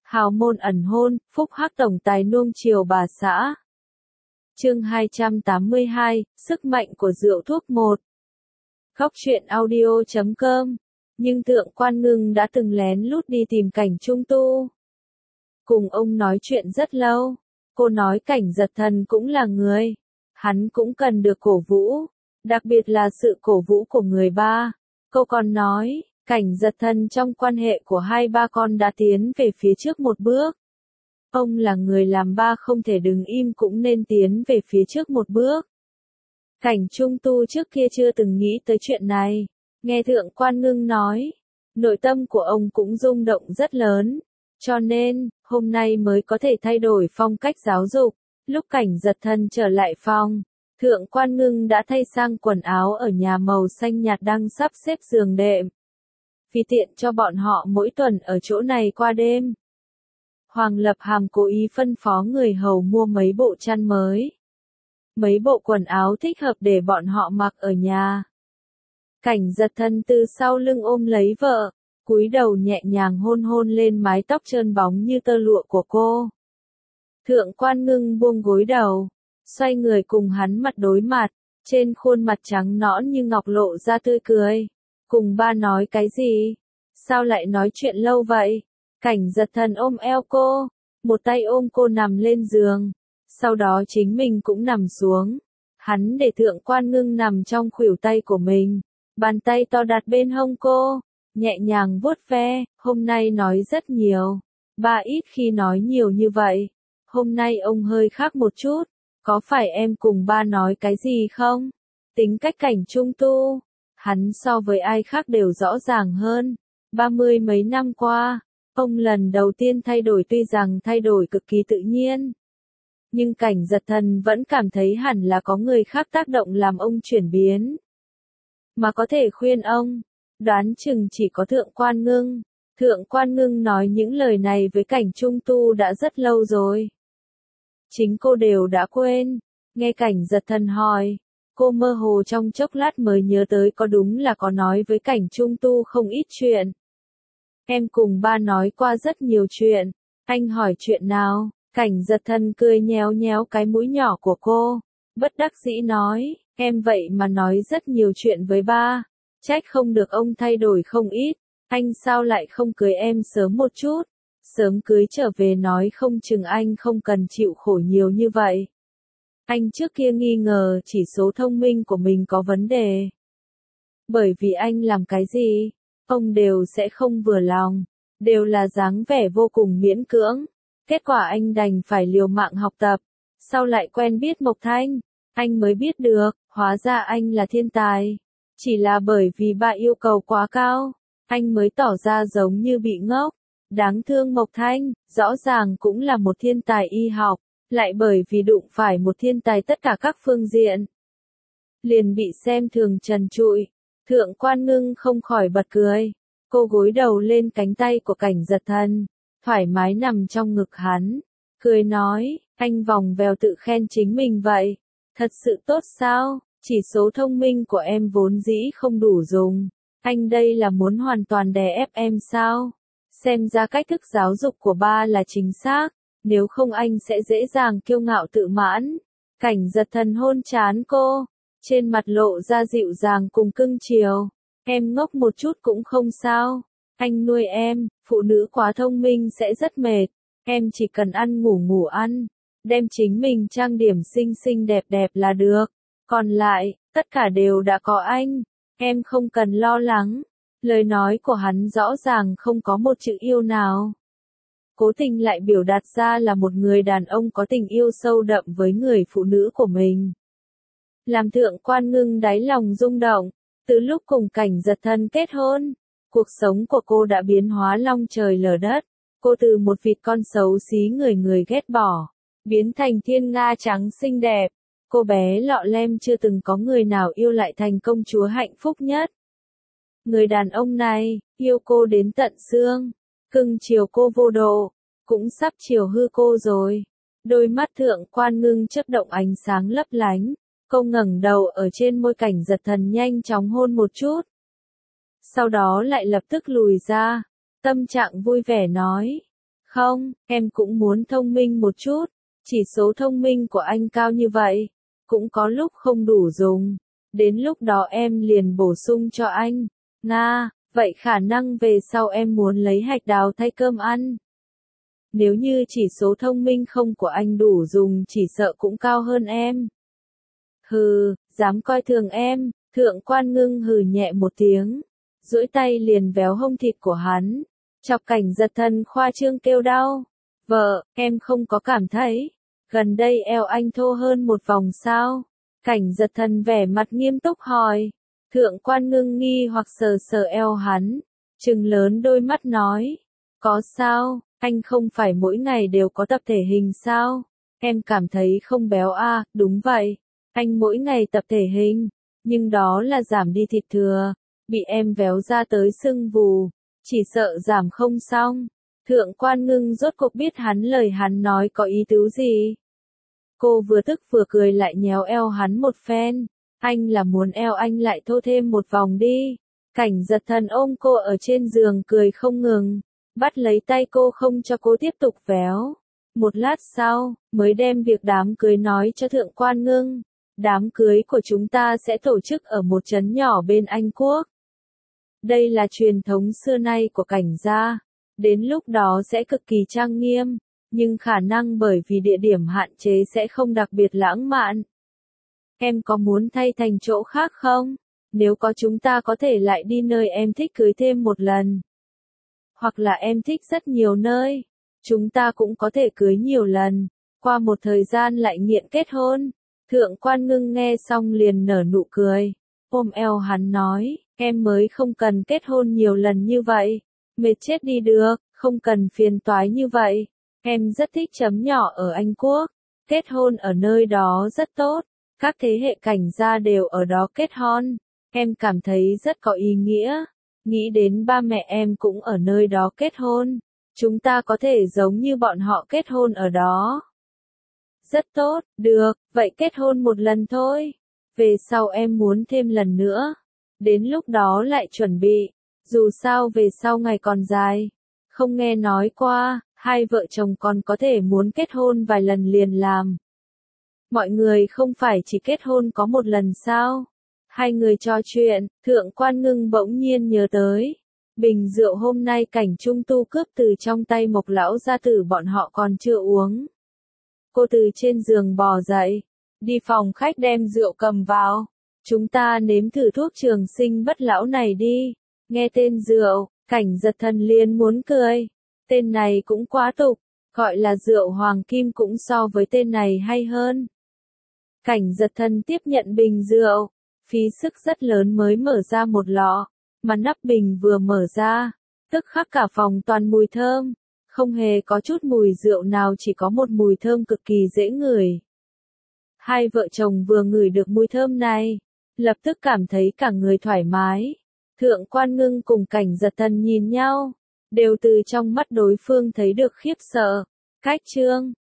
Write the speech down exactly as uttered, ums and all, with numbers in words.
Hào môn ẩn hôn, phúc hắc tổng tài nuông chiều bà xã. Chương hai trăm tám mươi hai, sức mạnh của rượu thuốc một. Góc truyện audio chấm com. Nhưng Thượng Quan Ngưng đã từng lén lút đi tìm Cảnh Trung Tu. Cùng ông nói chuyện rất lâu. Cô nói Cảnh Giật Thần cũng là người. Hắn cũng cần được cổ vũ. Đặc biệt là sự cổ vũ của người ba. Cô còn nói, Cảnh Giật Thần trong quan hệ của hai ba con đã tiến về phía trước một bước. Ông là người làm ba không thể đứng im cũng nên tiến về phía trước một bước. Cảnh Trung Tu trước kia chưa từng nghĩ tới chuyện này. Nghe Thượng Quan Ngưng nói, nội tâm của ông cũng rung động rất lớn. Cho nên, hôm nay mới có thể thay đổi phong cách giáo dục. Lúc Cảnh Giật Thần trở lại phòng, Thượng Quan Ngưng đã thay sang quần áo ở nhà màu xanh nhạt đang sắp xếp giường đệm. Vì tiện cho bọn họ mỗi tuần ở chỗ này qua đêm. Hoàng Lập Hàm cố ý phân phó người hầu mua mấy bộ chăn mới. Mấy bộ quần áo thích hợp để bọn họ mặc ở nhà. Cảnh Giật Thần từ sau lưng ôm lấy vợ, cúi đầu nhẹ nhàng hôn hôn lên mái tóc trơn bóng như tơ lụa của cô. Thượng Quan Ngưng buông gối đầu, xoay người cùng hắn mặt đối mặt, trên khuôn mặt trắng nõn như ngọc lộ ra tươi cười. Cùng ba nói cái gì? Sao lại nói chuyện lâu vậy? Cảnh Giật Thần ôm eo cô, một tay ôm cô nằm lên giường, sau đó chính mình cũng nằm xuống. Hắn để Thượng Quan Ngưng nằm trong khuỷu tay của mình, bàn tay to đặt bên hông cô, nhẹ nhàng vuốt ve. Hôm nay nói rất nhiều, ba ít khi nói nhiều như vậy. Hôm nay ông hơi khác một chút, có phải em cùng ba nói cái gì không? Tính cách Cảnh Trung Tu, hắn so với ai khác đều rõ ràng hơn. Ba mươi mấy năm qua, ông lần đầu tiên thay đổi, tuy rằng thay đổi cực kỳ tự nhiên. Nhưng Cảnh Giật Thần vẫn cảm thấy hẳn là có người khác tác động làm ông chuyển biến. Mà có thể khuyên ông, đoán chừng chỉ có Thượng Quan Ngưng. Thượng Quan Ngưng nói những lời này với Cảnh Trung Tu đã rất lâu rồi. Chính cô đều đã quên. Nghe Cảnh Giật Thần hỏi, cô mơ hồ trong chốc lát mới nhớ tới có đúng là có nói với Cảnh Trung Tu không ít chuyện. Em cùng ba nói qua rất nhiều chuyện. Anh hỏi chuyện nào? Cảnh Giật Thần cười nhéo nhéo cái mũi nhỏ của cô, bất đắc dĩ nói, em vậy mà nói rất nhiều chuyện với ba. Trách không được ông thay đổi không ít. Anh sao lại không cưới em sớm một chút? Sớm cưới trở về nói không chừng anh không cần chịu khổ nhiều như vậy. Anh trước kia nghi ngờ chỉ số thông minh của mình có vấn đề. Bởi vì anh làm cái gì, ông đều sẽ không vừa lòng, đều là dáng vẻ vô cùng miễn cưỡng. Kết quả anh đành phải liều mạng học tập. Sau lại quen biết Mộc Thanh, anh mới biết được, hóa ra anh là thiên tài. Chỉ là bởi vì ba yêu cầu quá cao, anh mới tỏ ra giống như bị ngốc. Đáng thương Mộc Thanh, rõ ràng cũng là một thiên tài y học, lại bởi vì đụng phải một thiên tài tất cả các phương diện, liền bị xem thường trần trụi. Thượng Quan Ngưng không khỏi bật cười. Cô gối đầu lên cánh tay của Cảnh Giật Thần, thoải mái nằm trong ngực hắn, cười nói, anh vòng vèo tự khen chính mình vậy. Thật sự tốt sao? Chỉ số thông minh của em vốn dĩ không đủ dùng. Anh đây là muốn hoàn toàn đè ép em sao? Xem ra cách thức giáo dục của ba là chính xác, nếu không anh sẽ dễ dàng kiêu ngạo tự mãn. Cảnh Giật Thần hôn trán cô, trên mặt lộ ra dịu dàng cùng cưng chiều. Em ngốc một chút cũng không sao. Anh nuôi em, phụ nữ quá thông minh sẽ rất mệt. Em chỉ cần ăn ngủ ngủ ăn, đem chính mình trang điểm xinh xinh đẹp đẹp là được. Còn lại, tất cả đều đã có anh. Em không cần lo lắng. Lời nói của hắn rõ ràng không có một chữ yêu nào. Cố tình lại biểu đạt ra là một người đàn ông có tình yêu sâu đậm với người phụ nữ của mình. Làm Thượng Quan Ngưng đáy lòng rung động. Từ lúc cùng Cảnh Giật Thần kết hôn, cuộc sống của cô đã biến hóa long trời lở đất. Cô từ một vịt con xấu xí người người ghét bỏ, biến thành thiên nga trắng xinh đẹp. Cô bé lọ lem chưa từng có người nào yêu lại thành công chúa hạnh phúc nhất. Người đàn ông này, yêu cô đến tận xương, cưng chiều cô vô độ, cũng sắp chiều hư cô rồi. Đôi mắt Thượng Quan Ngưng chớp động ánh sáng lấp lánh. Cô ngẩng đầu ở trên môi Cảnh Giật Thần nhanh chóng hôn một chút. Sau đó lại lập tức lùi ra, tâm trạng vui vẻ nói, Không, em cũng muốn thông minh một chút. Chỉ số thông minh của anh cao như vậy, cũng có lúc không đủ dùng. Đến lúc đó em liền bổ sung cho anh. Nga, vậy khả năng về sau em muốn lấy hạch đào thay cơm ăn. Nếu như chỉ số thông minh không của anh đủ dùng chỉ sợ cũng cao hơn em. Hừ, dám coi thường em, Thượng Quan Ngưng hừ nhẹ một tiếng, duỗi tay liền véo hông thịt của hắn, chọc Cảnh Giật Thần khoa trương kêu đau. Vợ, em không có cảm thấy, gần đây eo anh thô hơn một vòng sao? Cảnh Giật Thần vẻ mặt nghiêm túc hỏi. Thượng Quan Ngưng nghi hoặc sờ sờ eo hắn, trừng lớn đôi mắt nói, có sao, anh không phải mỗi ngày đều có tập thể hình sao? Em cảm thấy không béo à, đúng vậy, anh mỗi ngày tập thể hình, nhưng đó là giảm đi thịt thừa, bị em véo ra tới sưng vù, chỉ sợ giảm không xong. Thượng Quan Ngưng rốt cuộc biết hắn lời hắn nói có ý tứ gì. Cô vừa tức vừa cười lại nhéo eo hắn một phen. Anh là muốn eo anh lại thô thêm một vòng đi. Cảnh Giật Thần ôm cô ở trên giường cười không ngừng, bắt lấy tay cô không cho cô tiếp tục véo. Một lát sau, mới đem việc đám cưới nói cho Thượng Quan Ngưng. Đám cưới của chúng ta sẽ tổ chức ở một trấn nhỏ bên Anh Quốc. Đây là truyền thống xưa nay của Cảnh gia. Đến lúc đó sẽ cực kỳ trang nghiêm, nhưng khả năng bởi vì địa điểm hạn chế sẽ không đặc biệt lãng mạn. Em có muốn thay thành chỗ khác không? Nếu có chúng ta có thể lại đi nơi em thích cưới thêm một lần. Hoặc là em thích rất nhiều nơi. Chúng ta cũng có thể cưới nhiều lần. Qua một thời gian lại nghiện kết hôn. Thượng Quan Ngưng nghe xong liền nở nụ cười. Ôm eo hắn nói, em mới không cần kết hôn nhiều lần như vậy. Mệt chết đi được, không cần phiền toái như vậy. Em rất thích chấm nhỏ ở Anh Quốc. Kết hôn ở nơi đó rất tốt. Các thế hệ Cảnh gia đều ở đó kết hôn. Em cảm thấy rất có ý nghĩa. Nghĩ đến ba mẹ em cũng ở nơi đó kết hôn. Chúng ta có thể giống như bọn họ kết hôn ở đó. Rất tốt, được, vậy kết hôn một lần thôi. Về sau em muốn thêm lần nữa. Đến lúc đó lại chuẩn bị. Dù sao về sau ngày còn dài. Không nghe nói qua, hai vợ chồng còn có thể muốn kết hôn vài lần liền làm. Mọi người không phải chỉ kết hôn có một lần sao? Hai người trò chuyện, Thượng Quan Ngưng bỗng nhiên nhớ tới. Bình rượu hôm nay Cảnh Trung Tu cướp từ trong tay Mộc lão gia tử bọn họ còn chưa uống. Cô từ trên giường bò dậy, đi phòng khách đem rượu cầm vào. Chúng ta nếm thử thuốc trường sinh bất lão này đi. Nghe tên rượu, Cảnh Giật Thần liền muốn cười. Tên này cũng quá tục, gọi là rượu hoàng kim cũng so với tên này hay hơn. Cảnh Giật Thần tiếp nhận bình rượu, phí sức rất lớn mới mở ra một lọ, mà nắp bình vừa mở ra, tức khắc cả phòng toàn mùi thơm, không hề có chút mùi rượu nào, chỉ có một mùi thơm cực kỳ dễ ngửi. Hai vợ chồng vừa ngửi được mùi thơm này, lập tức cảm thấy cả người thoải mái. Thượng Quan Ngưng cùng Cảnh Giật Thần nhìn nhau, đều từ trong mắt đối phương thấy được khiếp sợ. Cách chương